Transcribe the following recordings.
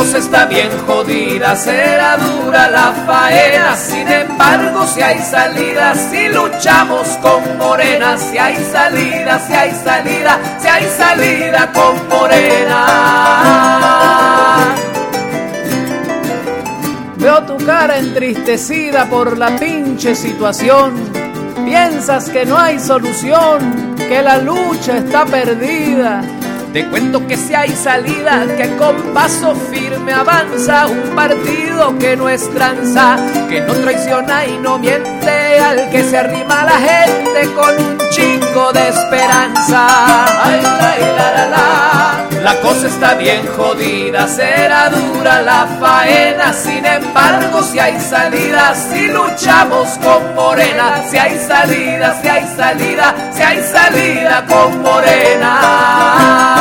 cosa está bien jodida, será dura la faena. Sin embargo, si hay salida, si luchamos con Morena, si hay salida, si hay salida, si hay salida con Morena. Veo tu cara entristecida por la pinche situación. Piensas que no hay solución, que la lucha está perdida. Te cuento que si hay salida, que con paso firme avanza un partido que no es tranza, que no traiciona y no miente, al que se arrima a la gente con un chingo de esperanza. Ay, la cosa está bien jodida, será dura la faena. Sin embargo, si hay salida, si luchamos con Morena, si hay salida, si hay salida, si hay salida con Morena.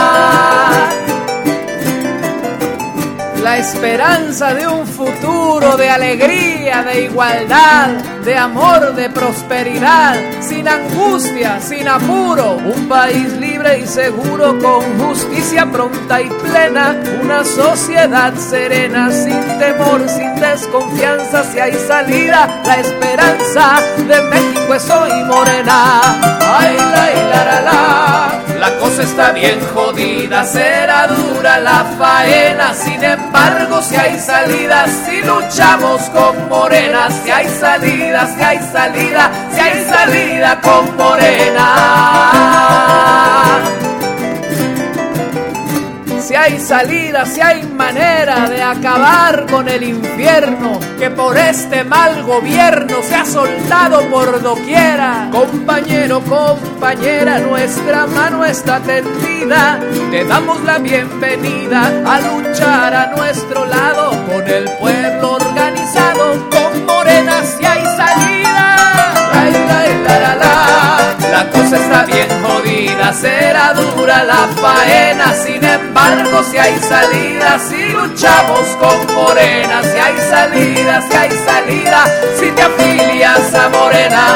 La esperanza de un futuro de alegría, de igualdad, de amor, de prosperidad, sin angustia, sin apuro, un país libre y seguro, con justicia pronta y plena, una sociedad serena, sin temor, sin desconfianza. Si hay salida, la esperanza de México es hoy Morena. Ay, la cosa está bien jodida, será dura la faena. Sin embargo, si hay salida, si luchamos con Morena, si hay salida, si hay salida, si hay salida con Morena. Si hay salida, si hay manera de acabar con el infierno que por este mal gobierno se ha soltado por doquiera. Compañero, compañera, nuestra mano está tendida. Te damos la bienvenida a luchar a nuestro lado con el pueblo organizado. Con Morena si hay salida. La cosa está bien jodida, será dura la faena. Sin embargo, si hay salida, si luchamos con Morena, si hay salida, si hay salida, si te afilias a Morena.